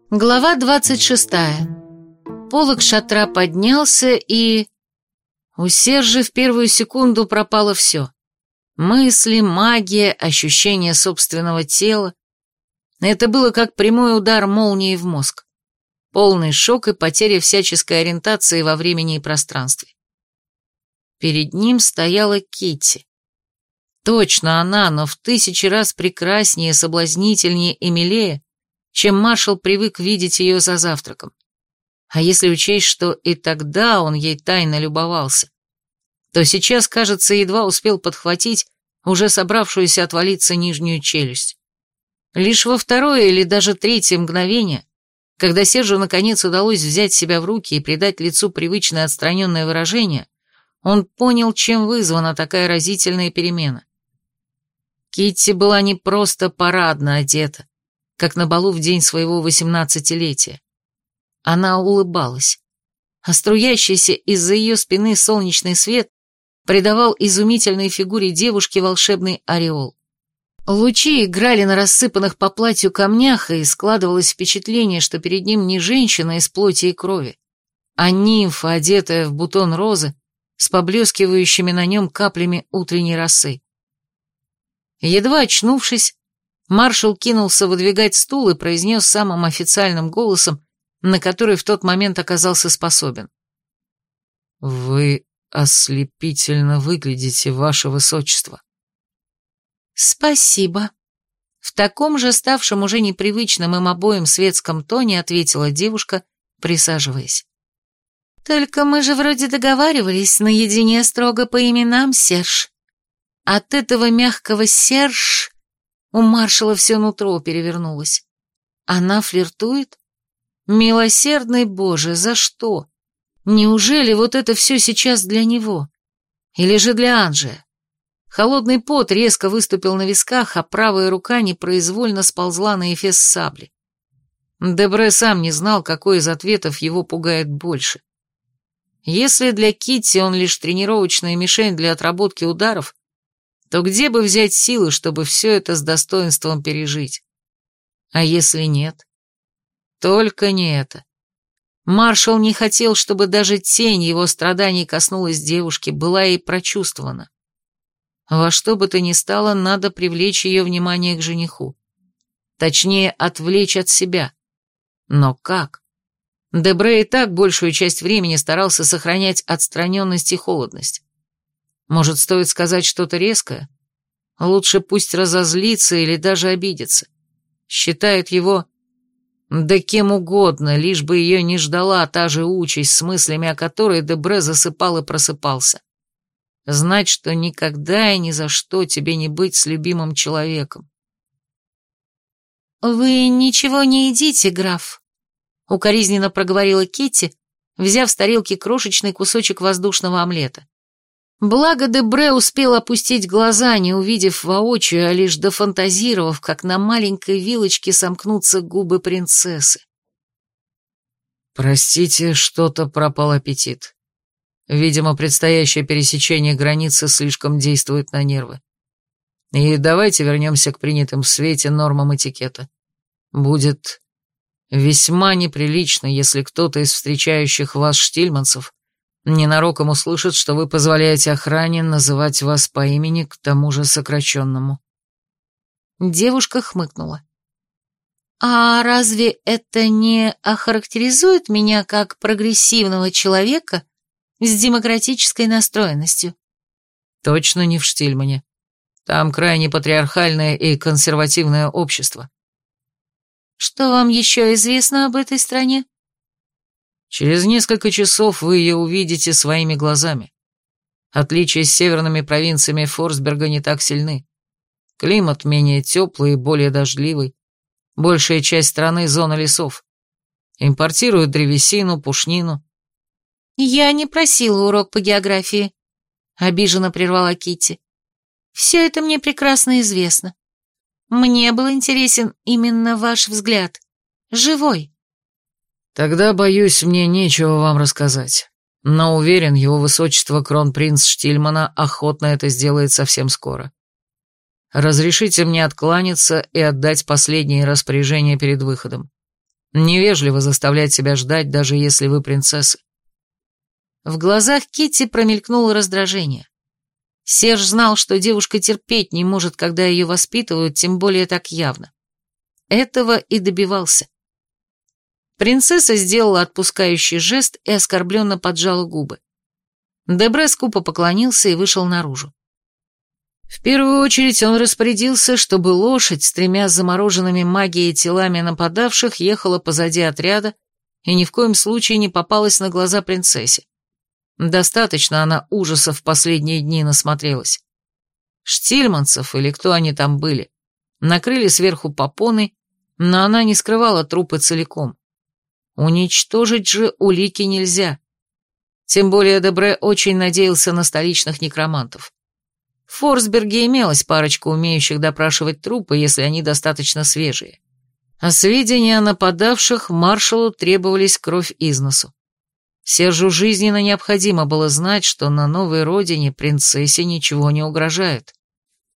Глава 26. Полог шатра поднялся, и... У Сержа в первую секунду пропало все. Мысли, магия, ощущение собственного тела. Это было как прямой удар молнии в мозг. Полный шок и потеря всяческой ориентации во времени и пространстве. Перед ним стояла Китти. Точно она, но в 1000 раз прекраснее, соблазнительнее и милее, чем маршал привык видеть ее за завтраком. А если учесть, что и тогда он ей тайно любовался, то сейчас, кажется, едва успел подхватить уже собравшуюся отвалиться нижнюю челюсть. Лишь во второе или даже третье мгновение, когда Сержу наконец удалось взять себя в руки и придать лицу привычное отстраненное выражение, он понял, чем вызвана такая разительная перемена. Китти была не просто парадно одета, как на балу в день своего 18-летия. Она улыбалась, а струящийся из-за ее спины солнечный свет придавал изумительной фигуре девушки волшебный ореол. Лучи играли на рассыпанных по платью камнях, и складывалось впечатление, что перед ним не женщина из плоти и крови, а нимфа, одетая в бутон розы, с поблескивающими на нем каплями утренней росы. Едва очнувшись, маршал кинулся выдвигать стул и произнес самым официальным голосом, на который в тот момент оказался способен. «Вы ослепительно выглядите, ваше высочество». «Спасибо». В таком же, ставшем уже непривычным им обоим светском тоне, ответила девушка, присаживаясь. «Только мы же вроде договаривались наедине строго по именам, Серж». От этого мягкого «Серж» у маршала все нутро перевернулось. Она флиртует? Милосердный Боже, за что? Неужели вот это все сейчас для него? Или же для Анджия? Холодный пот резко выступил на висках, а правая рука непроизвольно сползла на эфес сабли. Дебре сам не знал, какой из ответов его пугает больше. Если для Китти он лишь тренировочная мишень для отработки ударов, то где бы взять силы, чтобы все это с достоинством пережить? А если нет? Только не это. Маршал не хотел, чтобы даже тень его страданий коснулась девушки, была ей прочувствована. Во что бы то ни стало, надо привлечь ее внимание к жениху. Точнее, отвлечь от себя. Но как? Дебре и так большую часть времени старался сохранять отстраненность и холодность. Может, стоит сказать что-то резкое? Лучше пусть разозлится или даже обидится. Считает его... Да кем угодно, лишь бы ее не ждала та же участь, с мыслями о которой Дебре засыпал и просыпался. Знать, что никогда и ни за что тебе не быть с любимым человеком. «Вы ничего не едите, граф», — укоризненно проговорила Китти, взяв с тарелки крошечный кусочек воздушного омлета. Благо Дебре успел опустить глаза, не увидев воочию, а лишь дофантазировав, как на маленькой вилочке сомкнутся губы принцессы. «Простите, что-то пропал аппетит. Видимо, предстоящее пересечение границы слишком действует на нервы. И давайте вернемся к принятым в свете нормам этикета. Будет весьма неприлично, если кто-то из встречающих вас штильманцев ненароком услышит, что вы позволяете охране называть вас по имени, к тому же сокращенному». Девушка хмыкнула. «А разве это не охарактеризует меня как прогрессивного человека с демократической настроенностью?» «Точно не в Штильмане. Там крайне патриархальное и консервативное общество». «Что вам еще известно об этой стране?» «Через несколько часов вы ее увидите своими глазами. Отличия с северными провинциями Форсберга не так сильны. Климат менее теплый и более дождливый. Большая часть страны — зона лесов. Импортируют древесину, пушнину». «Я не просила урок по географии», — обиженно прервала Китти. «Все это мне прекрасно известно. Мне был интересен именно ваш взгляд. Живой». «Тогда, боюсь, мне нечего вам рассказать. Но уверен, его высочество кронпринц Штильмана охотно это сделает совсем скоро. Разрешите мне откланяться и отдать последние распоряжения перед выходом. Невежливо заставлять себя ждать, даже если вы принцесса. В глазах Китти промелькнуло раздражение. Серж знал, что девушка терпеть не может, когда ее воспитывают, тем более так явно. Этого и добивался. Принцесса сделала отпускающий жест и оскорбленно поджала губы. Дебре скупо поклонился и вышел наружу. В первую очередь он распорядился, чтобы лошадь с 3 замороженными магией телами нападавших ехала позади отряда и ни в коем случае не попалась на глаза принцессе. Достаточно она ужасов в последние дни насмотрелась. Штильманцев, или кто они там были, накрыли сверху попоной, но она не скрывала трупы целиком. Уничтожить же улики нельзя. Тем более Дебре очень надеялся на столичных некромантов. В Форсберге имелась парочка умеющих допрашивать трупы, если они достаточно свежие. А сведения о нападавших маршалу требовались кровь из носу. Сержу жизненно необходимо было знать, что на новой родине принцессе ничего не угрожает.